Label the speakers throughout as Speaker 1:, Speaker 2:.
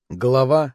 Speaker 1: Глава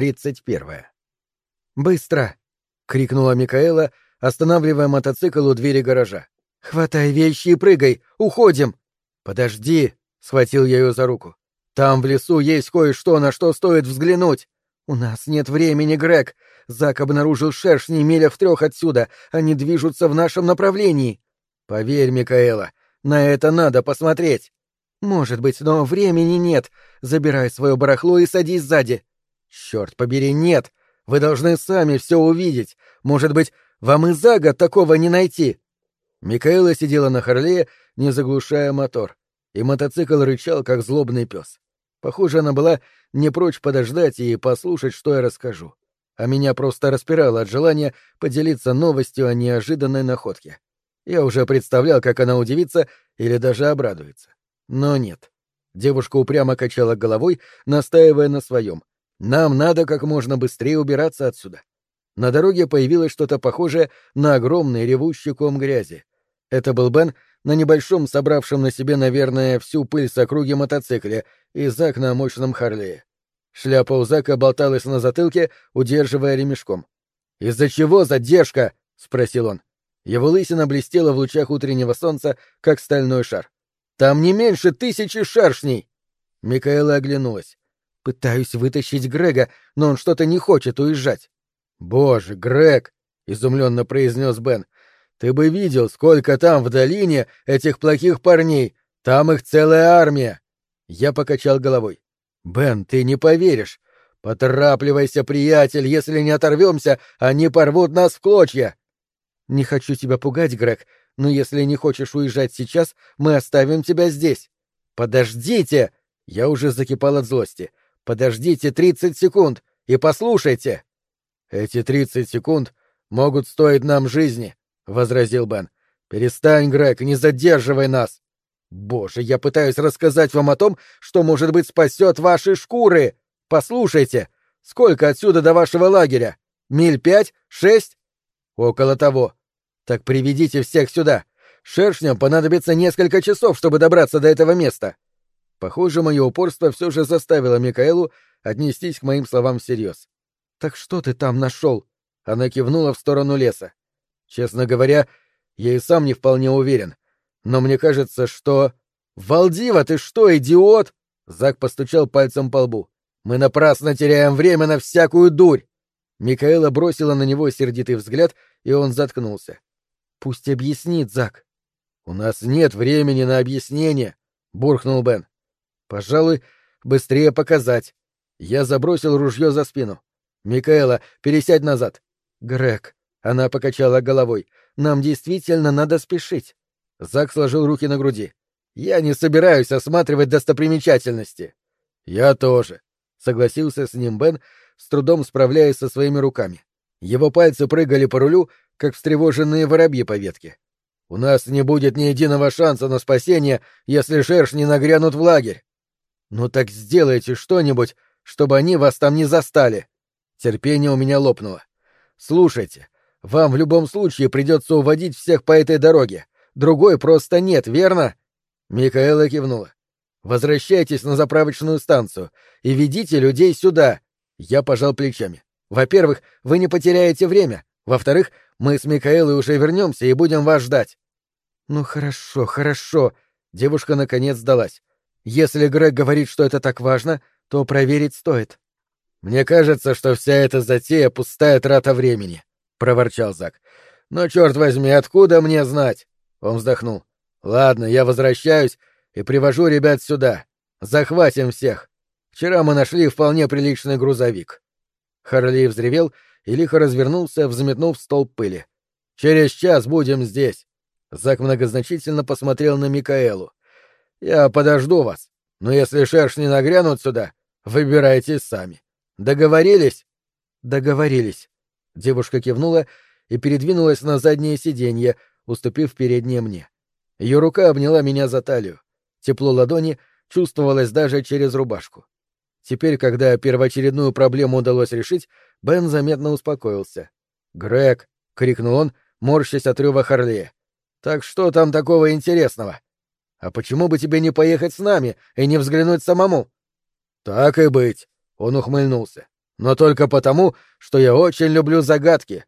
Speaker 1: 31. «Быстро!» — крикнула Микаэла, останавливая мотоцикл у двери гаража. «Хватай вещи и прыгай! Уходим!» «Подожди!» — схватил я ее за руку. «Там в лесу есть кое-что, на что стоит взглянуть!» «У нас нет времени, Грег! Зак обнаружил шершни милях в 3 отсюда. Они движутся в нашем направлении!» «Поверь, Микаэла, на это надо посмотреть!» «Может быть, но времени нет. Забирай свое барахло и садись сзади». «Черт побери, нет! Вы должны сами все увидеть. Может быть, вам и за год такого не найти». Микаэла сидела на Харлее, не заглушая мотор, и мотоцикл рычал, как злобный пес. Похоже, она была не прочь подождать и послушать, что я расскажу. А меня просто распирало от желания поделиться новостью о неожиданной находке. Я уже представлял, как она удивится или даже обрадуется. Но нет. Девушка упрямо качала головой, настаивая на своем. «Нам надо как можно быстрее убираться отсюда». На дороге появилось что-то похожее на огромный ревущий ком грязи. Это был Бен на небольшом, собравшем на себе, наверное, всю пыль с округи мотоцикле, и Зак на мощном Харлее. Шляпа у Зака болталась на затылке, удерживая ремешком. «Из-за чего задержка?» — спросил он. Его лысина блестела в лучах утреннего солнца, как стальной шар. «Там не меньше 1000 шершней!» Микаэла оглянулась. «Пытаюсь вытащить Грега, но он что-то не хочет уезжать». «Боже, Грег!» — изумленно произнес Бен. «Ты бы видел, сколько там в долине этих плохих парней! Там их целая армия!» Я покачал головой. «Бен, ты не поверишь! Поторапливайся, приятель, если не оторвемся, они порвут нас в клочья!» «Не хочу тебя пугать, Грег, но если не хочешь уезжать сейчас, мы оставим тебя здесь». «Подождите!» Я уже закипал от злости. «Подождите 30 секунд и послушайте!» «Эти 30 секунд могут стоить нам жизни», — возразил Бен. «Перестань, Грег, не задерживай нас!» «Боже, я пытаюсь рассказать вам о том, что, может быть, спасет ваши шкуры! Послушайте! Сколько отсюда до вашего лагеря? Миль 5? 6? Около того. Так приведите всех сюда. Шершням понадобится несколько часов, чтобы добраться до этого места». Похоже, мое упорство все же заставило Микаэлу отнестись к моим словам всерьез. «Так что ты там нашел?» Она кивнула в сторону леса. «Честно говоря, я и сам не вполне уверен. Но мне кажется, что...» «Валдива, ты что, идиот?» Зак постучал пальцем по лбу. «Мы напрасно теряем время на всякую дурь!» Микаэла бросила на него сердитый взгляд, и он заткнулся. «Пусть объяснит, Зак». «У нас нет времени на объяснение», — буркнул Бен. «Пожалуй, быстрее показать». Я забросил ружье за спину. «Микаэла, пересядь назад». «Грег», — она покачала головой, — «нам действительно надо спешить». Зак сложил руки на груди. «Я не собираюсь осматривать достопримечательности». «Я тоже», — согласился с ним Бен, с трудом справляясь со своими руками. Его пальцы прыгали по рулю, как встревоженные воробьи по ветке. «У нас не будет ни единого шанса на спасение, если шершни нагрянут в лагерь». «Ну так сделайте что-нибудь, чтобы они вас там не застали». Терпение у меня лопнуло. «Слушайте, вам в любом случае придется уводить всех по этой дороге. Другой просто нет, верно?» Микаэла кивнула. «Возвращайтесь на заправочную станцию и ведите людей сюда». Я пожал плечами. «Во-первых, вы не потеряете время. Во-вторых, мы с Микаэлой уже вернемся и будем вас ждать». «Ну хорошо, хорошо». Девушка наконец сдалась. «Если Грег говорит, что это так важно, то проверить стоит». «Мне кажется, что вся эта затея — пустая трата времени», — проворчал Зак. «Но, черт возьми, откуда мне знать?» Он вздохнул. «Ладно, я возвращаюсь и привожу ребят сюда. Захватим всех. Вчера мы нашли вполне приличный грузовик». Харли взревел и лихо развернулся, взметнув столб пыли. «Через час будем здесь». Зак многозначительно посмотрел на Микаэлу. «Я подожду вас, но если шершни нагрянут сюда, выбирайтесь сами. Договорились?» «Договорились». Девушка кивнула и передвинулась на заднее сиденье, уступив переднее мне. Ее рука обняла меня за талию. Тепло ладони чувствовалось даже через рубашку. Теперь, когда первоочередную проблему удалось решить, Бен заметно успокоился. «Грег!» — крикнул он, морщась от рёва Харлея. «Так что там такого интересного? А почему бы тебе не поехать с нами и не взглянуть самому?» «Так и быть». Он ухмыльнулся. «Но только потому, что я очень люблю загадки».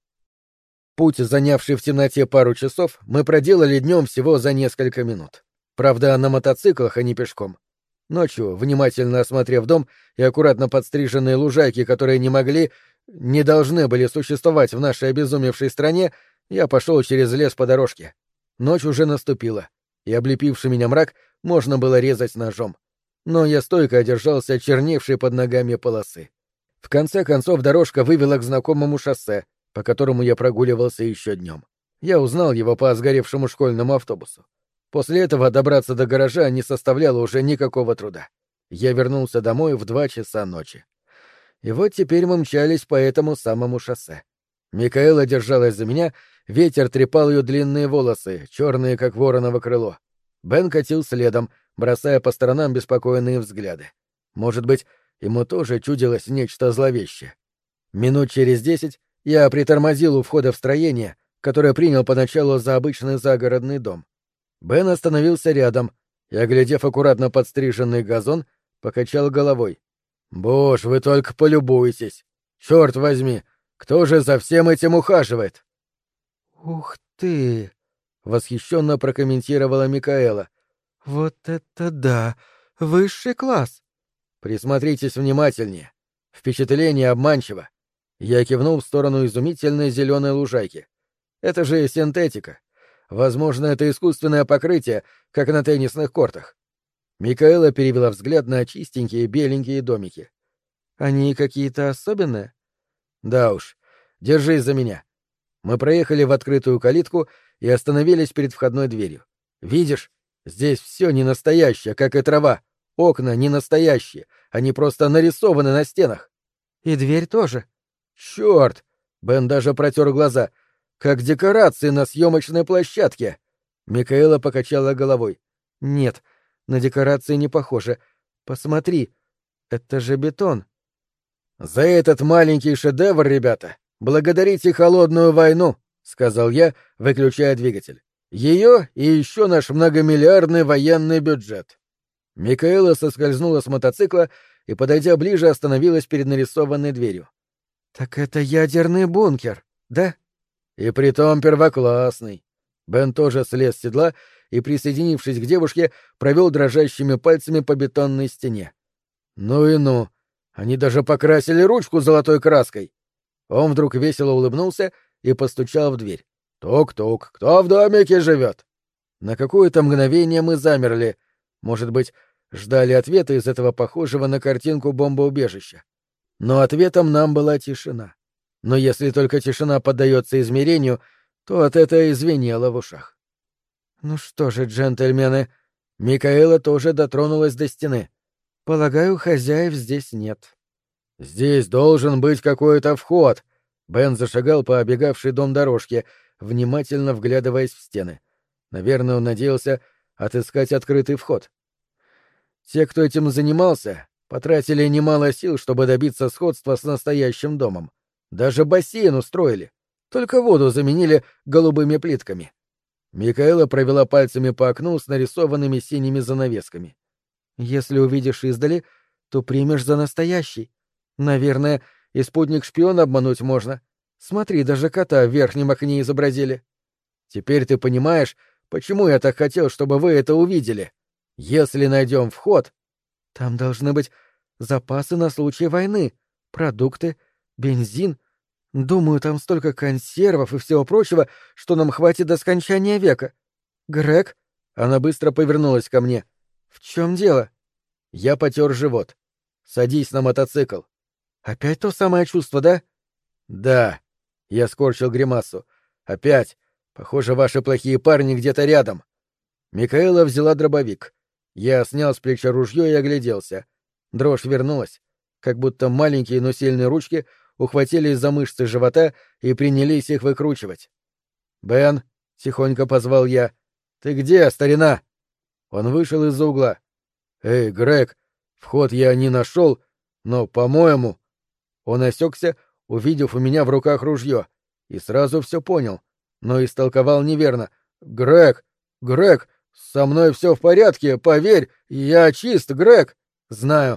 Speaker 1: Путь, занявший в темноте пару часов, мы проделали днем всего за несколько минут. Правда, на мотоциклах, а не пешком. Ночью, внимательно осмотрев дом и аккуратно подстриженные лужайки, которые не должны были существовать в нашей обезумевшей стране, я пошел через лес по дорожке. Ночь уже наступила, и облепивший меня мрак можно было резать ножом. Но я стойко одержался от черневшей под ногами полосы. В конце концов дорожка вывела к знакомому шоссе, по которому я прогуливался еще днем. Я узнал его по сгоревшему школьному автобусу. После этого добраться до гаража не составляло уже никакого труда. Я вернулся домой в 2 часа ночи. И вот теперь мы мчались по этому самому шоссе. Микаэла держалась за меня, ветер трепал ее длинные волосы, черные, как вороново крыло. Бен катил следом, бросая по сторонам беспокойные взгляды. Может быть, ему тоже чудилось нечто зловещее. Минут через 10 я притормозил у входа в строение, которое принял поначалу за обычный загородный дом. Бен остановился рядом и, оглядев аккуратно подстриженный газон, покачал головой. «Боже, вы только полюбуйтесь! Черт возьми, кто же за всем этим ухаживает?» «Ух ты!» — восхищенно прокомментировала Микаэла. «Вот это да! Высший класс!» «Присмотритесь внимательнее. Впечатление обманчиво». Я кивнул в сторону изумительной зеленой лужайки. «Это же синтетика. Возможно, это искусственное покрытие, как на теннисных кортах». Микаэла перевела взгляд на чистенькие беленькие домики. «Они какие-то особенные?» «Да уж. Держись за меня». Мы проехали в открытую калитку и остановились перед входной дверью. «Видишь, здесь все не настоящее, как и трава. Окна не настоящие, они просто нарисованы на стенах». «И дверь тоже». «Черт!» — Бен даже протер глаза. «Как декорации на съемочной площадке!» Микаэла покачала головой. «Нет, на декорации не похоже. Посмотри, это же бетон». «За этот маленький шедевр, ребята, благодарите холодную войну», — сказал я, выключая двигатель. «Ее и еще наш многомиллиардный военный бюджет». Микаэла соскользнула с мотоцикла и, подойдя ближе, остановилась перед нарисованной дверью. «Так это ядерный бункер, да?» «И притом первоклассный». Бен тоже слез с седла и, присоединившись к девушке, провел дрожащими пальцами по бетонной стене. «Ну и ну! Они даже покрасили ручку золотой краской!» Он вдруг весело улыбнулся и постучал в дверь. «Тук-тук, кто в домике живет?» На какое-то мгновение мы замерли. Может быть, ждали ответа из этого похожего на картинку бомбоубежища. Но ответом нам была тишина. Но если только тишина поддается измерению, то от этого звенело в ушах. «Ну что же, джентльмены...» Микаэла тоже дотронулась до стены. «Полагаю, хозяев здесь нет». «Здесь должен быть какой-то вход», — Бен зашагал по обегавшей дом дорожке, внимательно вглядываясь в стены. Наверное, он надеялся отыскать открытый вход. Те, кто этим занимался, потратили немало сил, чтобы добиться сходства с настоящим домом. Даже бассейн устроили. Только воду заменили голубыми плитками. Микаэла провела пальцами по окну с нарисованными синими занавесками. «Если увидишь издали, то примешь за настоящий. Наверное, и спутник-шпион обмануть можно. Смотри, даже кота в верхнем окне изобразили. Теперь ты понимаешь, почему я так хотел, чтобы вы это увидели. Если найдем вход, там должны быть запасы на случай войны, продукты, бензин. Думаю, там столько консервов и всего прочего, что нам хватит до скончания века. Грег?» Она быстро повернулась ко мне. «В чем дело?» Я потер живот. «Садись на мотоцикл». «Опять то самое чувство, да?» «Да». Я скорчил гримасу. «Опять. Похоже, ваши плохие парни где-то рядом». Микаэла взяла дробовик. Я снял с плеча ружье и огляделся. Дрожь вернулась. Как будто маленькие, но сильные ручки ухватились за мышцы живота и принялись их выкручивать. «Бен», — тихонько позвал я, — «ты где, старина?» Он вышел из-за угла. «Эй, Грег, вход я не нашел, но, по-моему...» Он осекся, увидев у меня в руках ружье, и сразу все понял, но истолковал неверно. «Грег, Грег, со мной все в порядке, поверь, я чист, Грег!» «Знаю».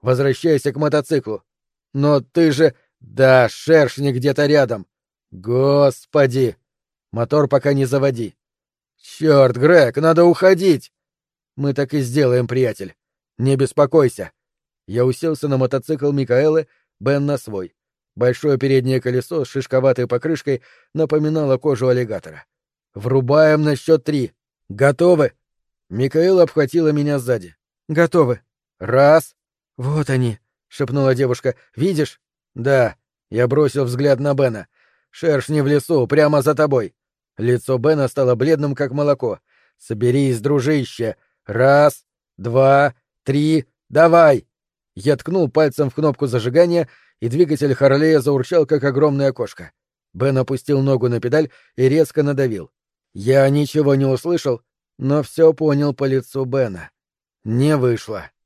Speaker 1: Возвращайся к мотоциклу. Но ты же... Да, шершни где-то рядом. Господи! Мотор пока не заводи. Черт, Грег, надо уходить! Мы так и сделаем, приятель. Не беспокойся. Я уселся на мотоцикл Микаэлы, Бен на свой. Большое переднее колесо с шишковатой покрышкой напоминало кожу аллигатора. Врубаем на счет 3. Готовы? Микаэла обхватила меня сзади. Готовы. Раз. Вот они, шепнула девушка. Видишь? Да. Я бросил взгляд на Бена. Шершни в лесу, прямо за тобой. Лицо Бена стало бледным, как молоко. Соберись, дружище. Раз, два, три, давай! Я ткнул пальцем в кнопку зажигания, и двигатель Харлея заурчал, как огромная кошка. Бен опустил ногу на педаль и резко надавил. Я ничего не услышал, но все понял по лицу Бена. Не вышло.